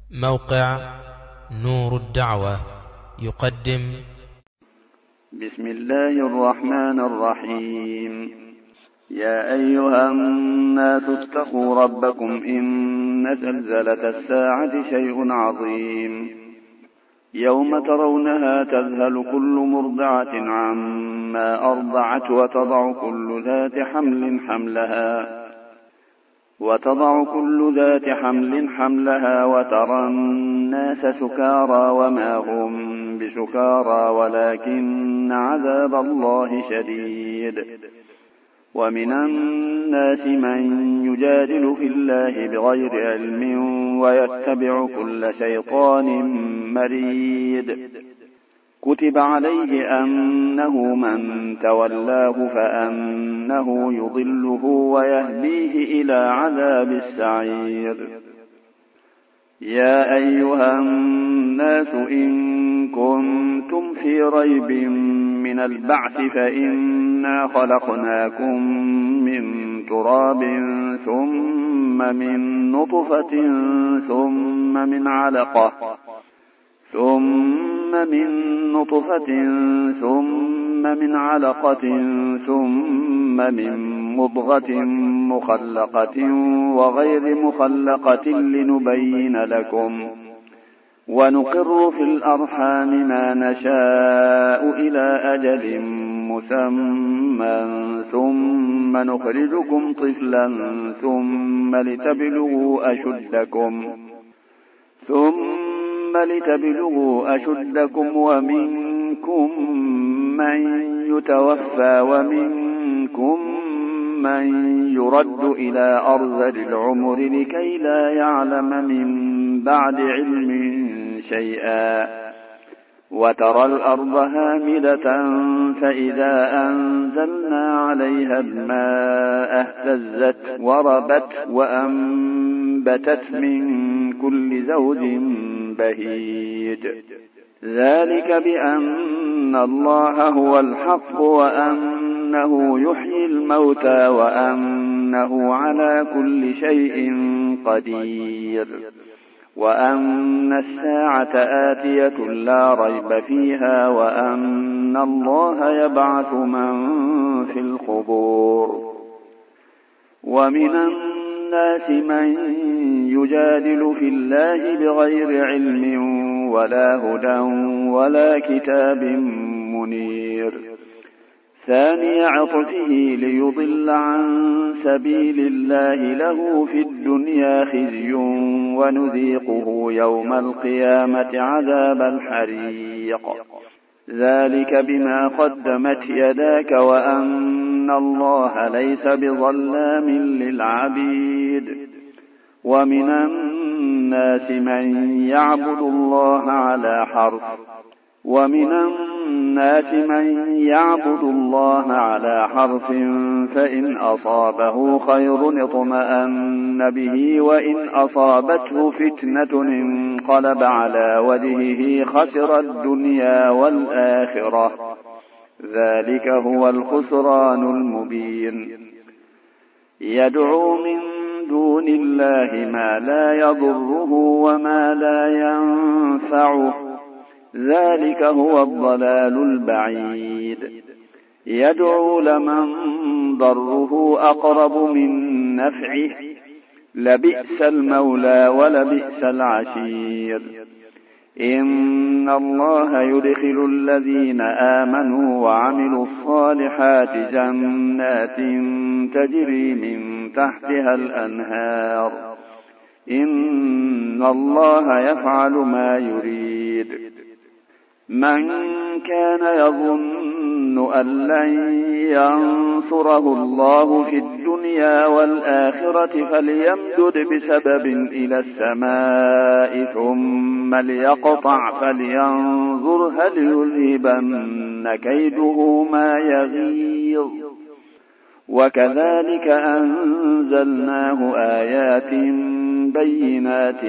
موقع نور الدعوة يقدم. بسم الله الرحمن الرحيم. يا أيها الناس اتقوا ربكم إن زلزلة الساعة شيء عظيم. يوم ترونها تذهل كل مرضعة عما أرضعت وتضع كل ذات حمل حملها وترى الناس سكارى وما هم بسكارى ولكن عذاب الله شديد. ومن الناس من يجادل في الله بغير علم ويتبع كل شيطان مريد. كتب عليه أنه من تولاه فأنه يضله ويهديه إلى عذاب السعير. يا أيها الناس إن كنتم في ريب من البعث فإنا خلقناكم من تراب ثم من نطفة ثم من علقة ثم من مضغة مخلقة وغير مخلقة لنبين لكم. ونقر في الأرحام ما نشاء إلى أجل مسمى ثم نخرجكم طفلا ثم لتبلغوا أشدكم ومنكم من يتوفى ومنكم من يرد إلى أرذل العمر لكي لا يعلم من بعد علم شيئا. وترى الأرض هامدة فإذا أنزلنا عليها الماء اهتزت وربت وأنبتت من كل زوج بهيج. ذلك بأن الله هو الحق وأنه يحيي الموتى وأنه على كل شيء قدير وأن الساعة آتية لا ريب فيها وأن الله يبعث من في القبور. ومن الناس من يجادل في الله بغير علم ولا هدى ولا كتاب منير. ثاني عطفه ليضل عن سبيل الله له في الدنيا خزي ونذيقه يوم القيامة عذاب الحريق. ذلك بما قدمت يداك وأن الله ليس بظلام للعبيد. ومن الناس من يعبد الله على حرف فإن أصابه خير اطمأن به وإن أصابته فتنة انقلب على وجهه خسر الدنيا والآخرة. ذلك هو الخسران المبين. يدعو من دون الله ما لا يضره وما لا ينفعه. ذلك هو الضلال البعيد. يدعو لمن ضره أقرب من نفعه. لبئس المولى ولبئس العشير. إن الله يدخل الذين آمنوا وعملوا الصالحات جنات تجري من تحتها الأنهار. إن الله يفعل ما يريد. من كان يظن أن لن ينصره الله في الدنيا والآخرة فليمدد بسبب إلى السماء ثم ليقطع فلينظر هل يذهبن كيده ما يغيظ. وكذلك أنزلناه آيات بينات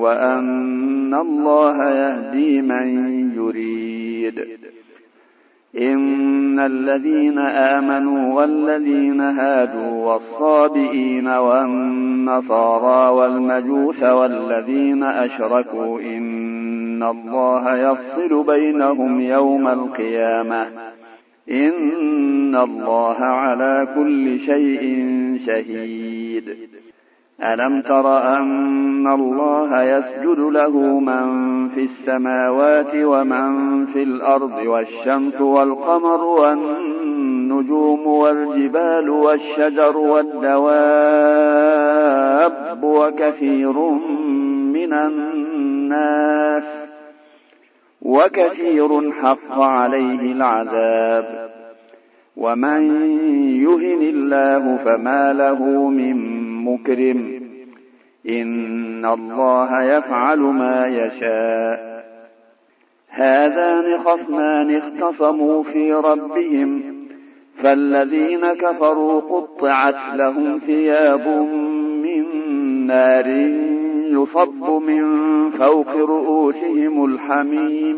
وأن الله يهدي من يريد. إن الذين آمنوا والذين هادوا والصابئين والنصارى والمجوس والذين أشركوا إن الله يفصل بينهم يوم القيامة إن الله على كل شيء شهيد. ألم تر أن الله يسجد له من في السماوات ومن في الأرض والشمس والقمر والنجوم والجبال والشجر والدواب وكثير حق عليه العذاب ومن يهن الله فما له من مكرم إن الله يفعل ما يشاء. هذان خصمان اختصموا في ربهم فالذين كفروا قطعت لهم ثياب من نار يصب من فوق رؤوسهم الحميم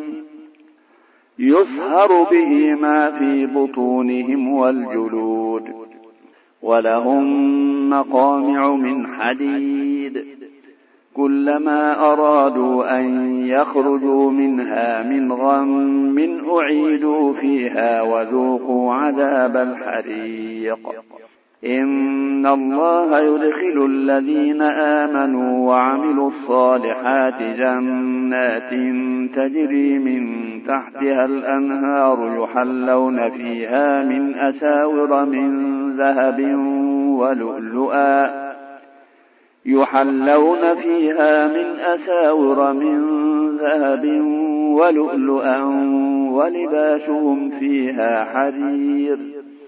يصهر به ما في بطونهم والجلود ولهم مقامع من حديد كلما أرادوا أن يخرجوا منها من غم أعيدوا فيها وذوقوا عذاب الحريق. إن الله يدخل الذين آمنوا وعملوا الصالحات جنات تجري من تحتها الأنهار يحلون فيها من أساور من ذهب ولؤلؤا ولباسهم فيها حرير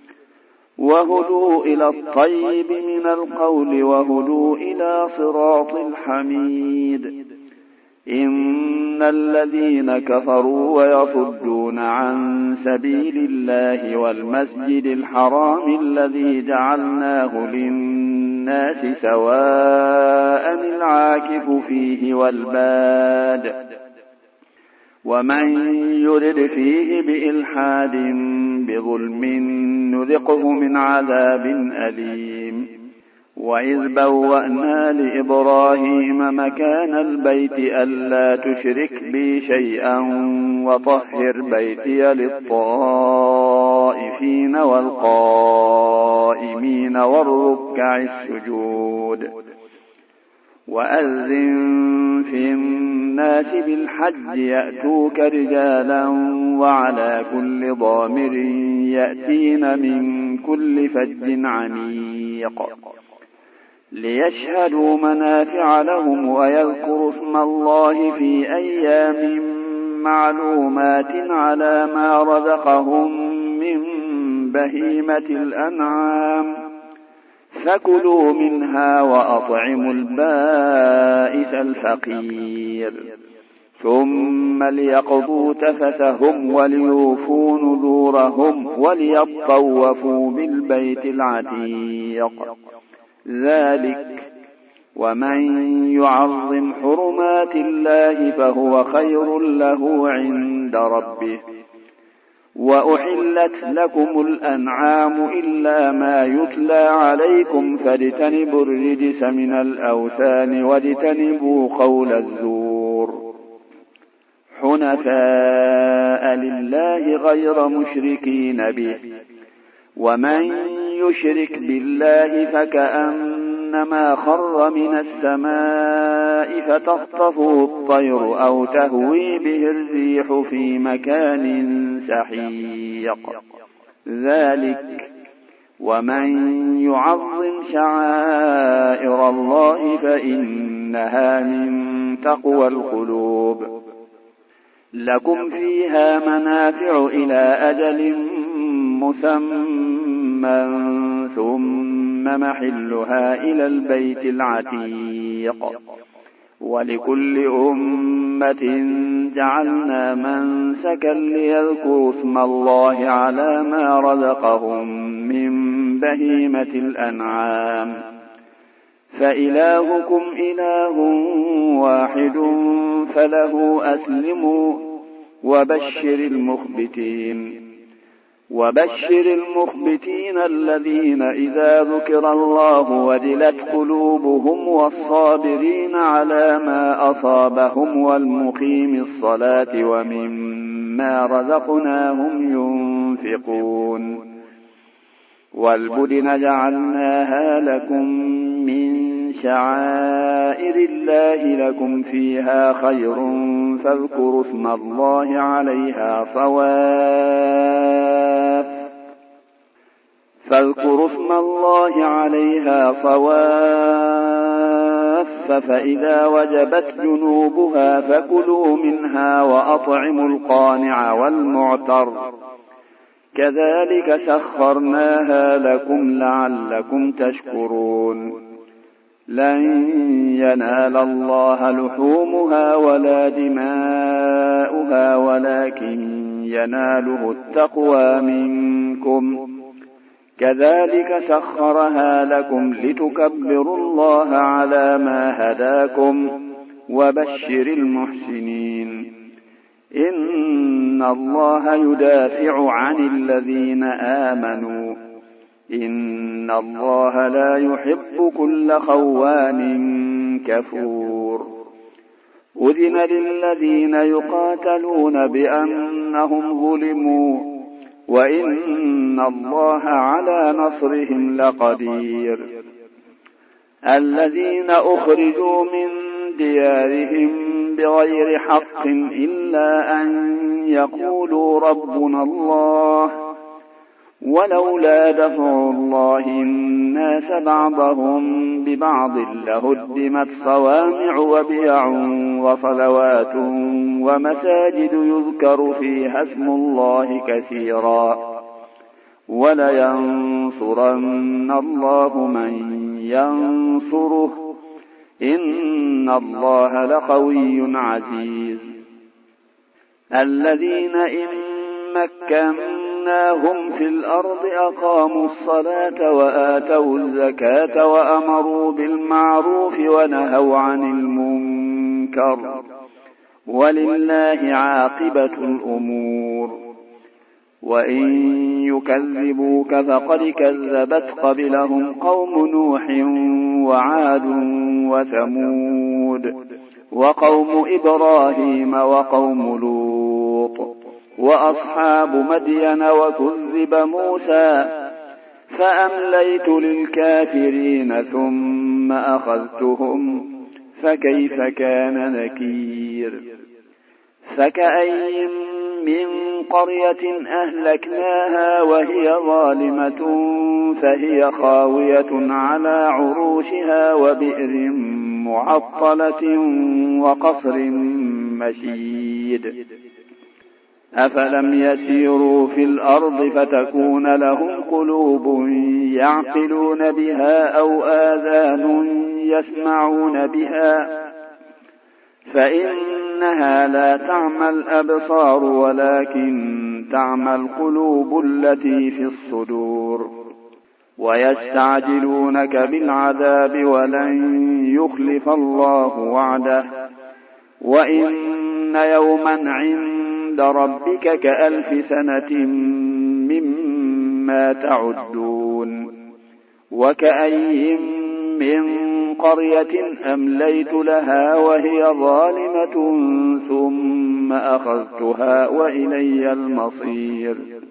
وهدوا إلى الطيب من القول وهدوا إلى صراط الحميد. إن الذين كفروا ويصدون عن سبيل الله والمسجد الحرام الذي جعلناه للناس سواء العاكف فيه والباد ومن يرد فيه بإلحاد بظلم نذقه من عذاب أليم. وإذ بوأنا لإبراهيم مكان البيت ألا تشرك بي شيئا وطهر بيتي للطائفين والقائمين والركع السجود. وأذن في الناس بالحج يأتوك رجالا وعلى كل ضامر يأتين من كل فج عميق ليشهدوا منافع لهم ويذكروا اسم الله في أيام معلومات على ما رزقهم من بهيمة الأنعام فكلوا منها وأطعموا البائس الفقير ثم ليقضوا تفثهم وليوفوا نذورهم وليطوفوا بالبيت العتيق. ذلك ومن يعظم حرمات الله فهو خير له عند ربه. وأحلت لكم الأنعام إلا ما يتلى عليكم فاجتنبوا الرجس من الأوثان واجتنبوا قول الزور حنفاء لله غير مشركين به. ومن يشرك بالله فكأنما خر من السماء فتخطفه الطير أو تهوي به الريح في مكان سحيق. ذلك ومن يعظم شعائر الله فإنها من تقوى القلوب. لكم فيها منافع إلى أجل مسمى ثم محلها إلى البيت العتيق. ولكل أمة جعلنا منسكا ليذكروا اسم الله على ما رزقهم من بهيمة الأنعام فإلهكم إله واحد فله أسلموا وبشر المخبتين. وبشر المخبتين الذين إذا ذكر الله وجلت قلوبهم والصابرين على ما أصابهم والمقيم الصلاة ومما رزقناهم ينفقون والبدن جعلناها لكم من شعائر الله لكم فيها خير فاذكروا اسم الله عليها صواف فإذا وجبت جنوبها فكلوا منها وأطعموا القانع والمعتر كذلك سخرناها لكم لعلكم تشكرون لن ينال الله لحومها ولا دماؤها ولكن يناله التقوى منكم كذلك سخرها لكم لتكبروا الله على ما هداكم وبشر المحسنين إن الله يدافع عن الذين آمنوا إن الله لا يحب كل خوان كفور أذن للذين يقاتلون بأنهم ظلموا وإن الله على نصرهم لقدير الذين أخرجوا من ديارهم بغير حق إلا أن يقولوا ربنا الله ولولا دفع الله الناس بعضهم ببعض لهدمت صوامع وبيع وصلوات ومساجد يذكر فيها اسم الله كثيرا ولينصرن الله من ينصره إن الله لقوي عزيز الذين إن مكناهم في الأرض أقاموا الصلاة وآتوا الزكاة وأمروا بالمعروف ونهوا عن المنكر ولله عاقبة الأمور وإن يكذبوك فقد كذبت قبلهم قوم نوح وعاد وثمود وقوم إبراهيم وقوم لوط وأصحاب مدين وكذب موسى فأمليت للكافرين ثم أخذتهم فكيف كان نكير فكأين من قرية أهلكناها وهي ظالمة فهي خاوية على عروشها وبئر معطلة وقصر مشيد أفلم يسيروا في الأرض فتكون لهم قلوب يعقلون بها أو آذان يسمعون بها فإنها لا تعمى الأبصار ولكن تعمى القلوب التي في الصدور ويستعجلونك بالعذاب ولن يخلف الله وعده وإن يوما عند ربك كألف سنة مما تعدون وكأي من قرية أمليت لها وهي ظالمة ثم أخذتها وإلي المصير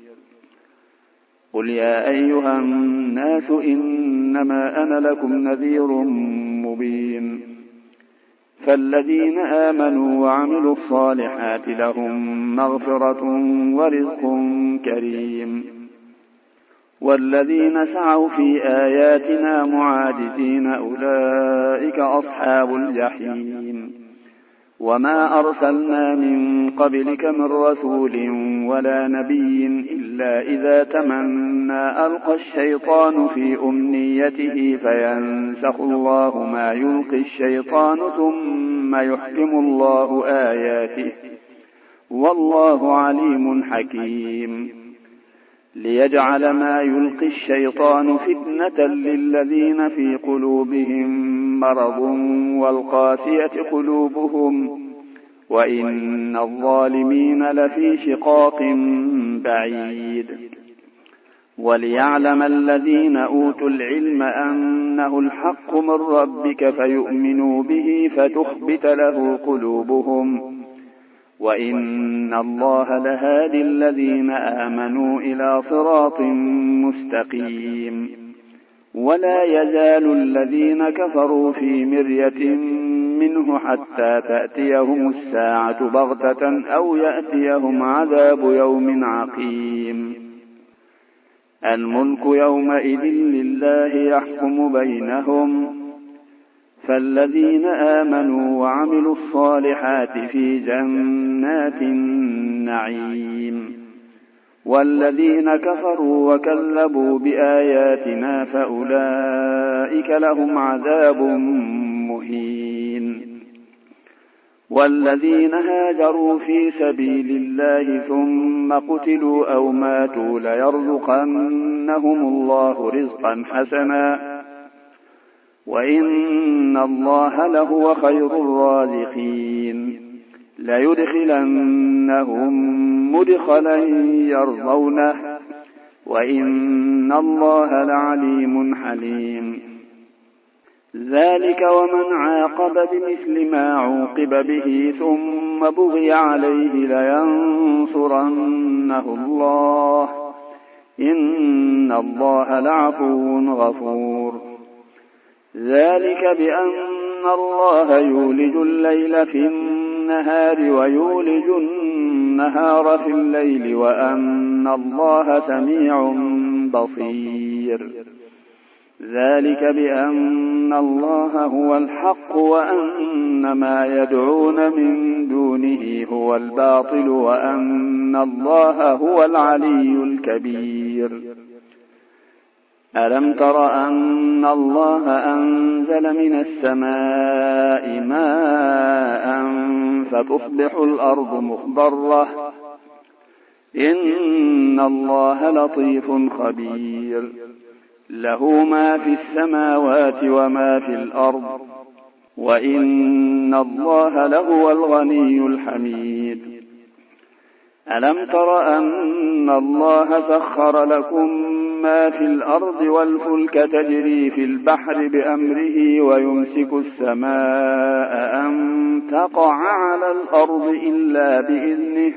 قل يا أيها الناس إنما أنا لكم نذير مبين فالذين آمنوا وعملوا الصالحات لهم مغفرة ورزق كريم والذين سعوا في آياتنا معاجزين أولئك أصحاب الجحيم وما أرسلنا من قبلك من رسول ولا نبي إلا إذا تمنى ألقى الشيطان في أمنيته فينسخ الله ما يلقي الشيطان ثم يحكم الله آياته والله عليم حكيم ليجعل ما يلقي الشيطان فتنة للذين في قلوبهم مرض والقاسية قلوبهم وإن الظالمين لفي شقاق بعيد وليعلم الذين أوتوا العلم أنه الحق من ربك فيؤمنوا به فتخبت له قلوبهم وإن الله لهادي الذين آمنوا إلى صراط مستقيم. ولا يزال الذين كفروا في مرية منه حتى تأتيهم الساعة بغتة أو يأتيهم عذاب يوم عقيم. الملك يومئذ لله يحكم بينهم فالذين آمنوا وعملوا الصالحات في جنات النعيم والذين كفروا وكذبوا بآياتنا فأولئك لهم عذاب مهين. والذين هاجروا في سبيل الله ثم قتلوا أو ماتوا ليرزقنهم الله رزقا حسنا وإن الله لهو خير الرازقين. ليدخلنهم مدخلا يرضونه وإن الله لعليم حليم. ذلك ومن عاقب بمثل ما عوقب به ثم بغي عليه لينصرنه الله إن الله لعفو غفور. ذلك بأن الله يولج الليل في النهار ويولج النهار في الليل وأن الله سميع بصير. ذلك بأن الله هو الحق وأن ما يدعون من دونه هو الباطل وأن الله هو العلي الكبير. ألم تر أن الله أنزل من السماء ماء فتصبح الأرض مخضرة إن الله لطيف خبير. له ما في السماوات وما في الأرض وإن الله لهو الغني الحميد. ألم تر أن الله سخر لكم ما في الأرض والفلك تجري في البحر بأمره ويمسك السماء أن تقع على الأرض إلا بإذنه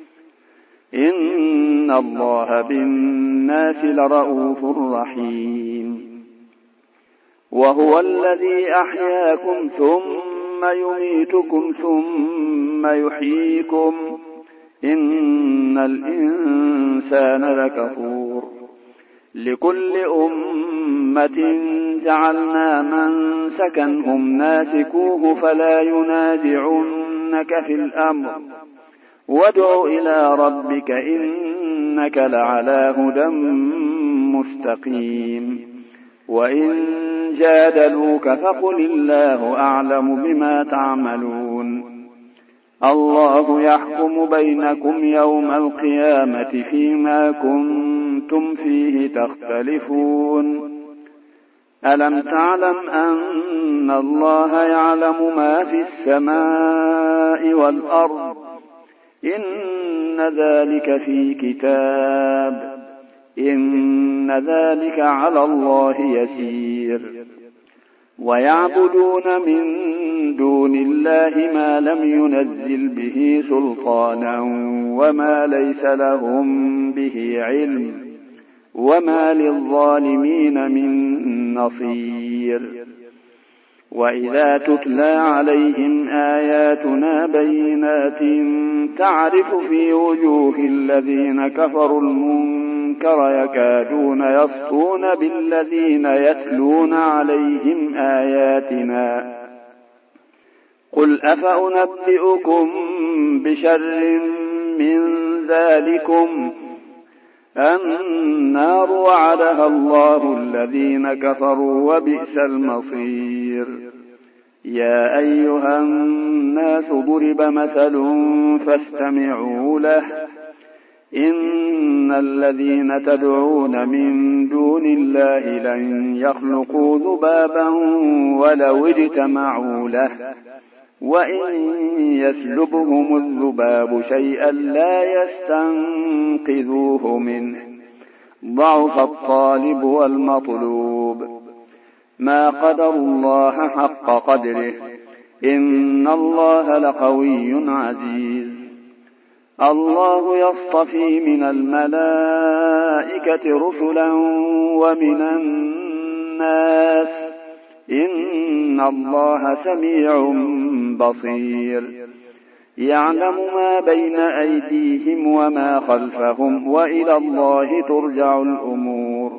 إن الله بالناس لرؤوف رحيم. وهو الذي أحياكم ثم يميتكم ثم يحييكم إن الإنسان لكفور. لكل أمة جعلنا منسكا هم ناسكوه فلا ينازعنك في الأمر وادع إلى ربك إنك لعلى هدى مستقيم. وإن جادلوك فقل الله أعلم بما تعملون. الله يحكم بينكم يوم القيامة فيما كنتم فيه تختلفون. ألم تعلم أن الله يعلم ما في السماء والأرض إن ذلك في كتاب إن ذلك على الله يسير. ويعبدون من دون الله ما لم ينزل به سلطانا وما ليس لهم به علم وما للظالمين من نصير. وإذا تتلى عليهم آياتنا بينات تعرف في وجوه الذين كفروا المنكر يكادون يسطون بالذين يتلون عليهم آياتنا. قل أفأنبئكم بشر من ذلكم النار وعدها الله الذين كفروا وبئس المصير. يا أيها الناس ضرب مثل فاستمعوا له إن الذين تدعون من دون الله لن يخلقوا ذبابا ولو اجتمعوا له وإن يسلبهم الذباب شيئا لا يستنقذوه منه ضعف الطالب والمطلوب. ما قدروا الله حق قدره، إن الله لقوي عزيز. الله يصطفي من الملائكة رسلا ومن الناس، إن الله سميع بصير. يعلم ما بين أيديهم وما خلفهم، وإلى الله ترجع الأمور.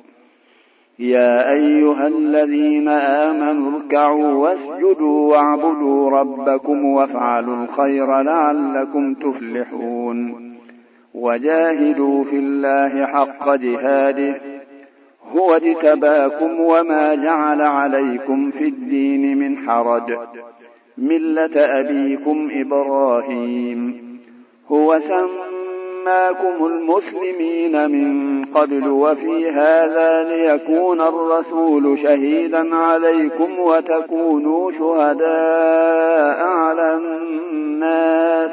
يا أيها الذين آمنوا اركعوا واسجدوا واعبدوا ربكم وافعلوا الخير لعلكم تفلحون. وجاهدوا في الله حق جهاده، هو اجتباكم وما جعل عليكم في الدين من حرج، ملة أبيكم إبراهيم، هو سماكم المسلمين من قبل وفي هذا ليكون الرسول شهيدا عليكم وتكونوا شهداء على الناس.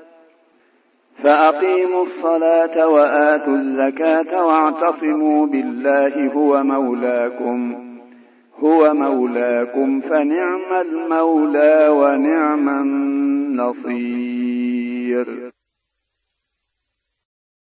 فأقيموا الصلاة وآتوا الزكاة واعتصموا بالله هو مولاكم فنعم المولى ونعم النصير.